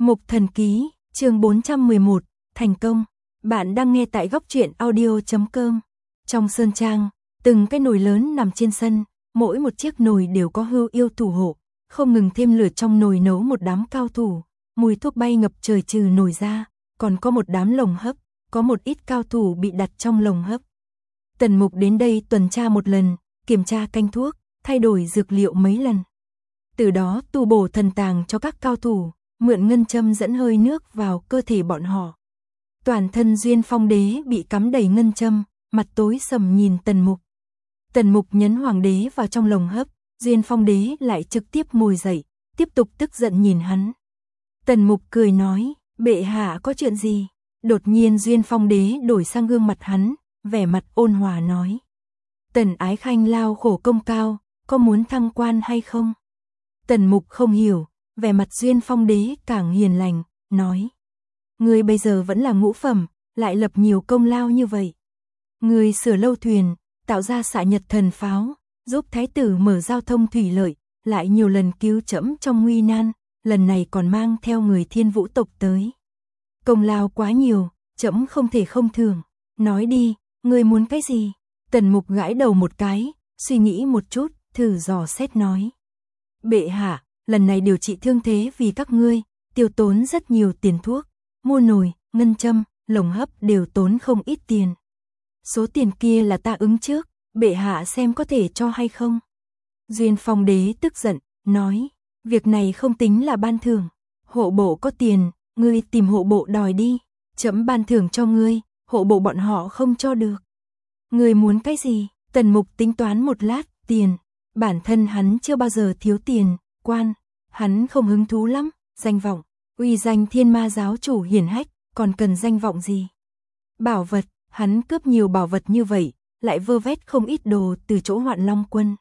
Mục Thần Ký, chương 411, thành công. Bạn đang nghe tại góc truyện audio.com. Trong sơn trang, từng cái nồi lớn nằm trên sân, mỗi một chiếc nồi đều có hưu yêu thủ hộ, không ngừng thêm lửa trong nồi nấu một đám cao thủ, mùi thuốc bay ngập trời trừ nồi ra, còn có một đám lồng hấp, có một ít cao thủ bị đặt trong lồng hấp. Tần Mục đến đây tuần tra một lần, kiểm tra canh thuốc, thay đổi dược liệu mấy lần. Từ đó tu bổ thần tàng cho các cao thủ, mượn ngân châm dẫn hơi nước vào cơ thể bọn họ. Toàn thân Duyên Phong Đế bị cắm đầy ngân châm, mặt tối sầm nhìn Tần Mục. Tần Mục nhấn Hoàng đế vào trong lồng hấp, Duyên Phong Đế lại trực tiếp ngồi dậy, tiếp tục tức giận nhìn hắn. Tần Mục cười nói, bệ hạ có chuyện gì? Đột nhiên Duyên Phong Đế đổi sang gương mặt hắn, vẻ mặt ôn hòa nói. Tần Ái Khanh lao khổ công cao, có muốn thăng quan hay không? Tần Mục không hiểu, vẻ mặt Duyên Phong Đế càng hiền lành, nói. Ngươi bây giờ vẫn là ngũ phẩm, lại lập nhiều công lao như vậy. Ngươi sửa lâu thuyền, tạo ra xạ nhật thần pháo, giúp thái tử mở giao thông thủy lợi, lại nhiều lần cứu trẫm trong nguy nan, lần này còn mang theo người Thiên Vũ tộc tới. Công lao quá nhiều, trẫm không thể không thưởng. Nói đi, ngươi muốn cái gì? Tần Mục gãi đầu một cái, suy nghĩ một chút, thử dò xét nói. Bệ hạ, lần này điều trị thương thế vì các ngươi, tiêu tốn rất nhiều tiền thuốc, mua nồi, ngân châm, lồng hấp đều tốn không ít tiền. Số tiền kia là ta ứng trước, bệ hạ xem có thể cho hay không? Duyên Phong Đế tức giận, nói, việc này không tính là ban thưởng, hộ bộ có tiền, ngươi tìm hộ bộ đòi đi, trẫm ban thưởng cho ngươi, hộ bộ bọn họ không cho được. Ngươi muốn cái gì? Tần Mục tính toán một lát, tiền, bản thân hắn chưa bao giờ thiếu tiền, quan, hắn không hứng thú lắm, danh vọng, uy danh Thiên Ma giáo chủ hiển hách, còn cần danh vọng gì? Bảo vật, hắn cướp nhiều bảo vật như vậy, lại vơ vét không ít đồ từ chỗ Hoạn Long Quân.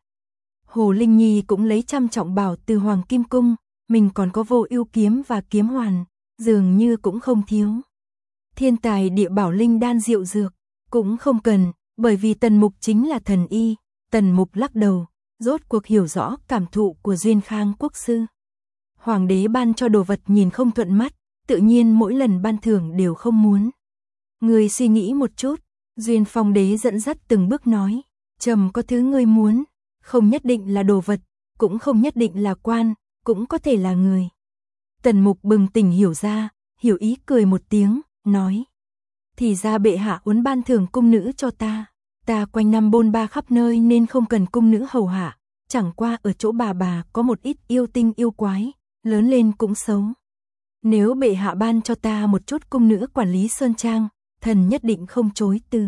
Hồ Linh Nhi cũng lấy trăm trọng bảo từ Hoàng Kim Cung, mình còn có Vô Ưu kiếm và kiếm hoàn, dường như cũng không thiếu. Thiên tài địa bảo linh đan diệu dược, cũng không cần, bởi vì Tần Mục chính là thần y. Tần Mục lắc đầu, rốt cuộc hiểu rõ cảm thụ của Duyên Khang quốc sư. Hoàng đế ban cho đồ vật nhìn không thuận mắt, tự nhiên mỗi lần ban thưởng đều không muốn. Ngươi suy nghĩ một chút, Duyên Phong Đế dẫn dắt từng bước nói, trầm có thứ ngươi muốn, không nhất định là đồ vật, cũng không nhất định là quan, cũng có thể là người. Tần Mục bừng tỉnh hiểu ra, hiểu ý cười một tiếng, nói. Thì ra bệ hạ muốn ban thưởng cung nữ cho ta. Ta quanh năm bôn ba khắp nơi nên không cần cung nữ hầu hạ, chẳng qua ở chỗ bà có một ít yêu tinh yêu quái, lớn lên cũng xấu. Nếu bệ hạ ban cho ta một chút cung nữ quản lý sơn trang, thần nhất định không chối từ.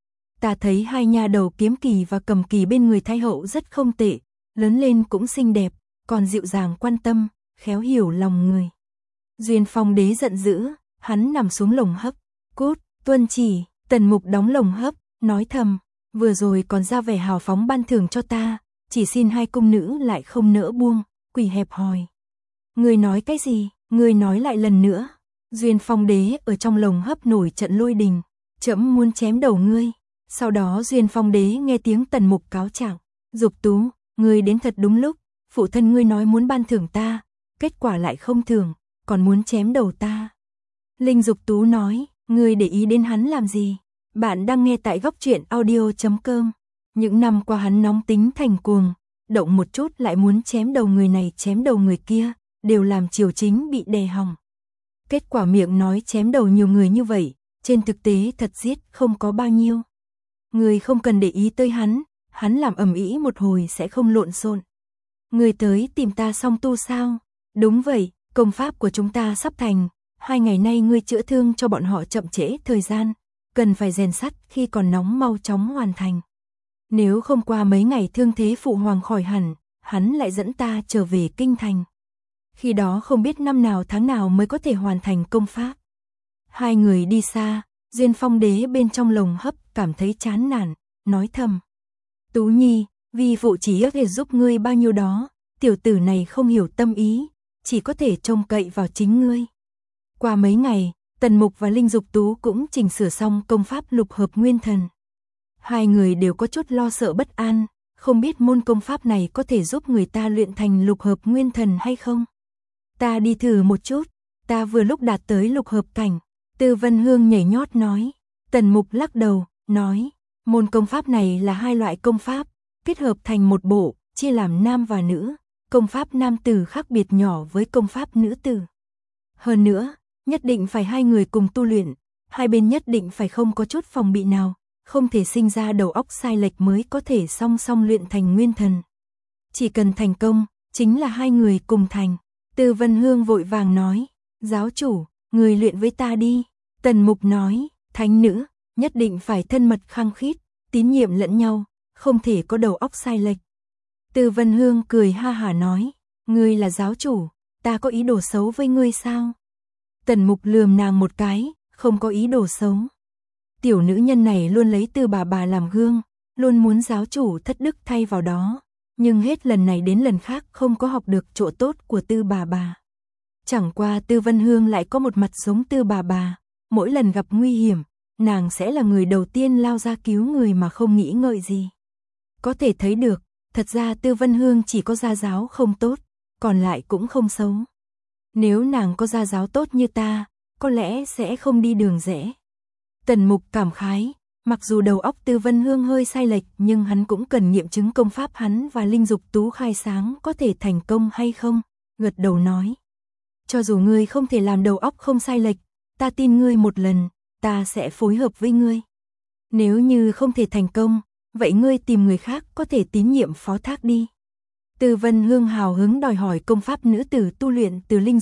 Ta thấy hai nha đầu Kiếm Kỳ và Cầm Kỳ bên người thái hậu rất không tệ, lớn lên cũng xinh đẹp, còn dịu dàng quan tâm, khéo hiểu lòng người. Duyên Phong Đế giận dữ, hắn nằm xuống lồng hấp, cút, tuân chỉ. Tần Mục đóng lồng hấp, nói thầm, vừa rồi còn ra vẻ hào phóng ban thưởng cho ta, chỉ xin hai cung nữ lại không nỡ buông, quỷ hẹp hòi. Ngươi nói cái gì? Ngươi nói lại lần nữa. Duyên Phong Đế ở trong lồng hấp nổi trận lôi đình, trẫm muốn chém đầu ngươi. Sau đó Duyên Phong Đế nghe tiếng Tần Mục cáo trạng, Dục Tú, ngươi đến thật đúng lúc, phụ thân ngươi nói muốn ban thưởng ta, kết quả lại không thưởng, còn muốn chém đầu ta. Linh Dục Tú nói, ngươi để ý đến hắn làm gì? Bạn đang nghe tại góc truyện audio.com. Những năm qua hắn nóng tính thành cuồng, động một chút lại muốn chém đầu người này chém đầu người kia, đều làm triều chính bị đè hòng. Kết quả miệng nói chém đầu nhiều người như vậy, trên thực tế thật giết không có bao nhiêu. Người không cần để ý tới hắn làm ầm ĩ một hồi sẽ không lộn xộn. Người tới tìm ta song tu sao? Đúng vậy, công pháp của chúng ta sắp thành, 2 ngày nay ngươi chữa thương cho bọn họ chậm trễ thời gian, cần phải rèn sắt khi còn nóng mau chóng hoàn thành. Nếu không qua mấy ngày thương thế phụ hoàng khỏi hẳn, hắn lại dẫn ta trở về kinh thành. Khi đó không biết năm nào tháng nào mới có thể hoàn thành công pháp. Hai người đi xa, Duyên Phong Đế bên trong lồng hấp cảm thấy chán nản, nói thầm. Tú Nhi, vì phụ chỉ có thể giúp ngươi bao nhiêu đó, tiểu tử này không hiểu tâm ý, chỉ có thể trông cậy vào chính ngươi. Qua mấy ngày, Tần Mục và Linh Dục Tú cũng chỉnh sửa xong công pháp lục hợp nguyên thần. Hai người đều có chút lo sợ bất an, không biết môn công pháp này có thể giúp người ta luyện thành lục hợp nguyên thần hay không. Ta đi thử một chút. Ta vừa lúc đạt tới lục hợp cảnh. Tư Vân Hương nhảy nhót nói. Tần Mục lắc đầu, nói, môn công pháp này là hai loại công pháp, kết hợp thành một bộ, chia làm nam và nữ. Công pháp nam tử khác biệt nhỏ với công pháp nữ tử. Hơn nữa, nhất định phải hai người cùng tu luyện, hai bên nhất định phải không có chút phòng bị nào, không thể sinh ra đầu óc sai lệch mới có thể song song luyện thành nguyên thần. Chỉ cần thành công, chính là hai người cùng thành. Tư Vân Hương vội vàng nói, giáo chủ, người luyện với ta đi. Tần Mục nói, thánh nữ, nhất định phải thân mật khăng khít, tín nhiệm lẫn nhau, không thể có đầu óc sai lệch. Tư Vân Hương cười ha hả nói, ngươi là giáo chủ, ta có ý đồ xấu với ngươi sao? Tần Mục lườm nàng một cái, không có ý đồ xấu. Tiểu nữ nhân này luôn lấy Tư bà làm gương, luôn muốn giáo chủ thất đức thay vào đó, nhưng hết lần này đến lần khác không có học được chỗ tốt của Tư bà. Chẳng qua Tư Vân Hương lại có một mặt giống Tư bà, mỗi lần gặp nguy hiểm, nàng sẽ là người đầu tiên lao ra cứu người mà không nghĩ ngợi gì. Có thể thấy được, thật ra Tư Vân Hương chỉ có gia giáo không tốt, còn lại cũng không xấu. Nếu nàng có gia giáo tốt như ta, có lẽ sẽ không đi đường rẽ. Tần Mục cảm khái, mặc dù đầu óc Tư Vân Hương hơi sai lệch nhưng hắn cũng cần nghiệm chứng công pháp hắn và Linh Dục Tú khai sáng có thể thành công hay không, gật đầu nói. Cho dù ngươi không thể làm đầu óc không sai lệch, ta tin ngươi một lần, ta sẽ phối hợp với ngươi. Nếu như không thể thành công, vậy ngươi tìm người khác có thể tín nhiệm phó thác đi. Tư Vân Hương hào hứng đòi hỏi công pháp nữ tử tu luyện từ Linh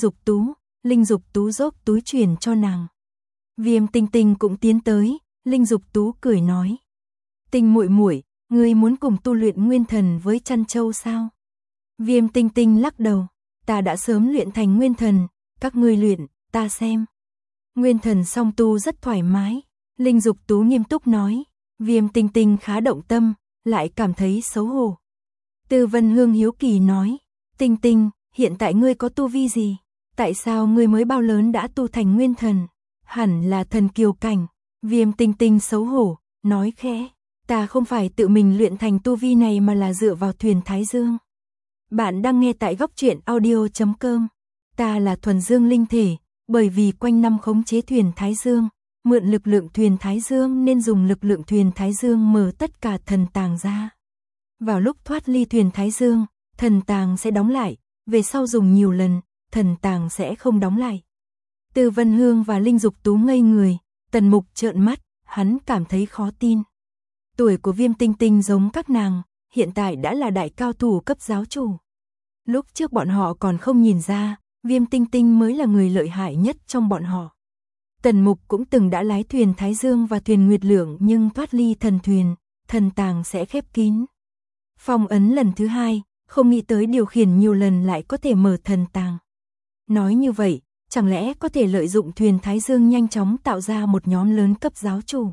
Dục Tú dốc túi truyền cho nàng. Viêm Tinh Tinh cũng tiến tới, Linh Dục Tú cười nói. Tinh muội muội, ngươi muốn cùng tu luyện nguyên thần với Trăn Châu sao? Viêm Tinh Tinh lắc đầu, ta đã sớm luyện thành nguyên thần, các ngươi luyện, ta xem. Nguyên thần song tu rất thoải mái, Linh Dục Tú nghiêm túc nói. Viêm Tinh Tinh khá động tâm, lại cảm thấy xấu hổ. Tư Vân Hương hiếu kỳ nói, Tinh Tinh, hiện tại ngươi có tu vi gì? Tại sao ngươi mới bao lớn đã tu thành nguyên thần? Hẳn là thần kiều cảnh. Viêm Tinh Tinh xấu hổ, nói khẽ, ta không phải tự mình luyện thành tu vi này mà là dựa vào thuyền Thái Dương. Bạn đang nghe tại Góc Truyện Audio.com. Ta là thuần dương linh thể, bởi vì quanh năm khống chế thuyền Thái Dương, mượn lực lượng thuyền Thái Dương nên dùng lực lượng thuyền Thái Dương mở tất cả thần tàng ra. Vào lúc thoát ly thuyền Thái Dương, thần tàng sẽ đóng lại, về sau dùng nhiều lần, thần tàng sẽ không đóng lại. Tư Vân Hương và Linh Dục Tú ngây người, Tần Mục trợn mắt, hắn cảm thấy khó tin. Tuổi của Viêm Tinh Tinh giống các nàng, hiện tại đã là đại cao thủ cấp giáo chủ. Lúc trước bọn họ còn không nhìn ra, Viêm Tinh Tinh mới là người lợi hại nhất trong bọn họ. Tần Mục cũng từng đã lái thuyền Thái Dương và thuyền Nguyệt Lượng nhưng thoát ly thần thuyền, thần tàng sẽ khép kín. Phong ấn lần thứ hai, không nghĩ tới điều khiển nhiều lần lại có thể mở thần tàng. Nói như vậy, chẳng lẽ có thể lợi dụng thuyền Thái Dương nhanh chóng tạo ra một nhóm lớn cấp giáo chủ?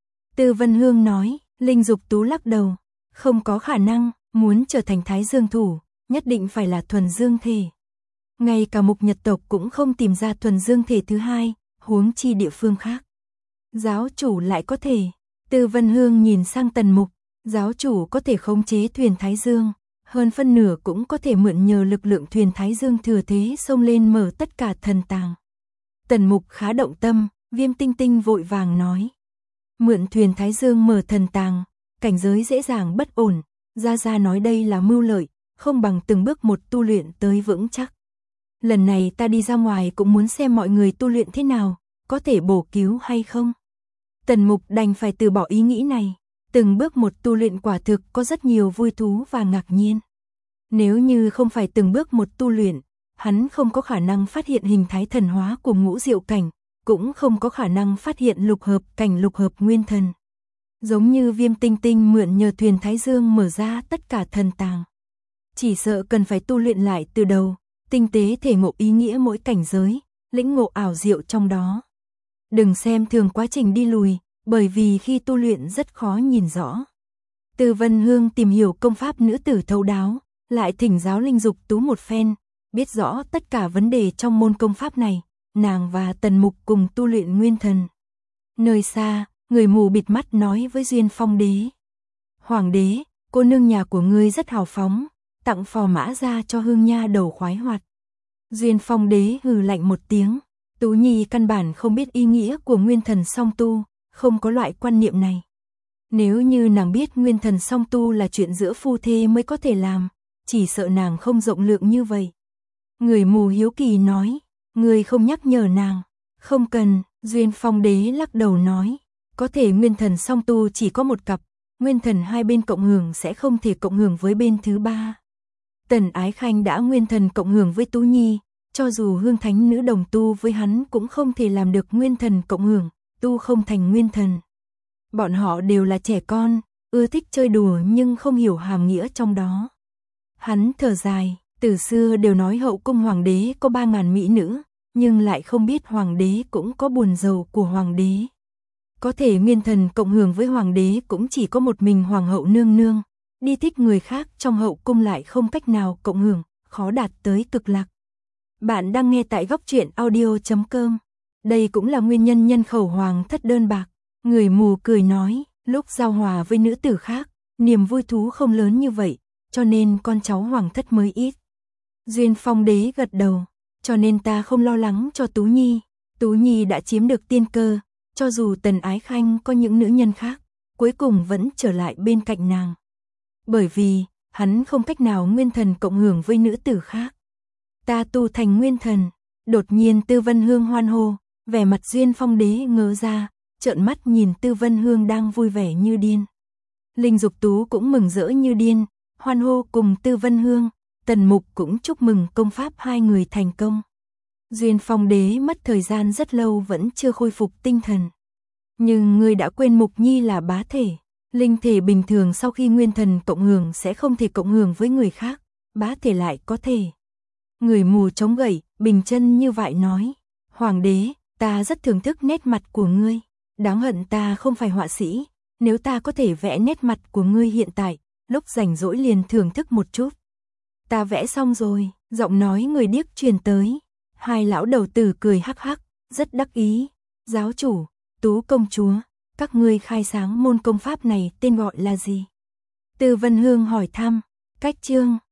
Tư Vân Hương nói, Linh Dục Tú lắc đầu, không có khả năng, muốn trở thành Thái Dương thủ, nhất định phải là thuần dương thể. Ngay cả Mục Nhật tộc cũng không tìm ra thuần dương thể thứ hai, huống chi địa phương khác. Giáo chủ lại có thể. Tư Vân Hương nhìn sang Tần Mục, giáo chủ có thể khống chế thuyền Thái Dương, hơn phân nửa cũng có thể mượn nhờ lực lượng thuyền Thái Dương thừa thế xông lên mở tất cả thần tàng. Tần Mục khá động tâm, Viêm Tinh Tinh vội vàng nói. Mượn thuyền Thái Dương mở thần tàng, cảnh giới dễ dàng bất ổn, Gia nói đây là mưu lợi, không bằng từng bước một tu luyện tới vững chắc. Lần này ta đi ra ngoài cũng muốn xem mọi người tu luyện thế nào, có thể bổ cứu hay không. Tần Mục đành phải từ bỏ ý nghĩ này, từng bước một tu luyện quả thực có rất nhiều vui thú và ngạc nhiên. Nếu như không phải từng bước một tu luyện, hắn không có khả năng phát hiện hình thái thần hóa của ngũ diệu cảnh, cũng không có khả năng phát hiện lục hợp cảnh lục hợp nguyên thần. Giống như Viêm Tinh Tinh mượn nhờ thuyền Thái Dương mở ra tất cả thần tàng. Chỉ sợ cần phải tu luyện lại từ đầu, tinh tế thể ngộ ý nghĩa mỗi cảnh giới, lĩnh ngộ ảo diệu trong đó. Đừng xem thường quá trình đi lùi, bởi vì khi tu luyện rất khó nhìn rõ. Tư Vân Hương tìm hiểu công pháp nữ tử thấu đáo, lại thỉnh giáo Linh Dục Tú một phen, biết rõ tất cả vấn đề trong môn công pháp này, nàng và Tần Mục cùng tu luyện nguyên thần. Nơi xa, người mù bịt mắt nói với Duyên Phong Đế. Hoàng đế, cô nương nhà của ngươi rất hào phóng, tặng phò mã ra cho Hương Nha đầu khoái hoạt. Duyên Phong Đế hừ lạnh một tiếng, Tú Nhi căn bản không biết ý nghĩa của nguyên thần song tu, không có loại quan niệm này. Nếu như nàng biết nguyên thần song tu là chuyện giữa phu thê mới có thể làm, chỉ sợ nàng không rộng lượng như vậy. Người mù hiếu kỳ nói, người không nhắc nhở nàng. Không cần, Duyên Phong Đế lắc đầu nói, có thể nguyên thần song tu chỉ có một cặp, nguyên thần hai bên cộng hưởng sẽ không thể cộng hưởng với bên thứ ba. Tần Ái Khanh đã nguyên thần cộng hưởng với Tú Nhi, cho dù Hương Thánh Nữ đồng tu với hắn cũng không thể làm được nguyên thần cộng hưởng, tu không thành nguyên thần. Bọn họ đều là trẻ con, ưa thích chơi đùa nhưng không hiểu hàm nghĩa trong đó. Hắn thở dài, từ xưa đều nói hậu cung hoàng đế có 3.000 mỹ nữ, nhưng lại không biết hoàng đế cũng có buồn rầu của hoàng đế. Có thể nguyên thần cộng hưởng với hoàng đế cũng chỉ có một mình hoàng hậu nương nương, đi thích người khác trong hậu cung lại không cách nào cộng hưởng, khó đạt tới cực lạc. Bạn đang nghe tại Góc Truyện Audio.com. Đây cũng là nguyên nhân nhân khẩu hoàng thất đơn bạc. Người mù cười nói, lúc giao hòa với nữ tử khác, niềm vui thú không lớn như vậy, cho nên con cháu hoàng thất mới ít. Duyên Phong Đế gật đầu, cho nên ta không lo lắng cho Tú Nhi. Tú Nhi đã chiếm được tiên cơ, cho dù Tần Ái Khanh có những nữ nhân khác, cuối cùng vẫn trở lại bên cạnh nàng. Bởi vì, hắn không cách nào nguyên thần cộng hưởng với nữ tử khác. Ta tu thành nguyên thần. Đột nhiên Tư Vân Hương hoan hô, vẻ mặt Duyên Phong Đế ngớ ra, trợn mắt nhìn Tư Vân Hương đang vui vẻ như điên. Linh Dục Tú cũng mừng rỡ như điên, hoan hô cùng Tư Vân Hương, Tần Mục cũng chúc mừng công pháp hai người thành công. Duyên Phong Đế mất thời gian rất lâu vẫn chưa khôi phục tinh thần. Nhưng ngươi đã quên Mục Nhi là bá thể, linh thể bình thường sau khi nguyên thần cộng hưởng sẽ không thể cộng hưởng với người khác, bá thể lại có thể. Người mù chống gậy, bình chân như vậy nói, Hoàng đế, ta rất thưởng thức nét mặt của ngươi, đáng hận ta không phải họa sĩ, nếu ta có thể vẽ nét mặt của ngươi hiện tại, lúc rảnh rỗi liền thưởng thức một chút. Ta vẽ xong rồi, giọng nói người điếc truyền tới, hai lão đầu tử cười hắc hắc, rất đắc ý, giáo chủ, Tú công chúa, các ngươi khai sáng môn công pháp này tên gọi là gì? Tư Vân Hương hỏi thăm, cách chương.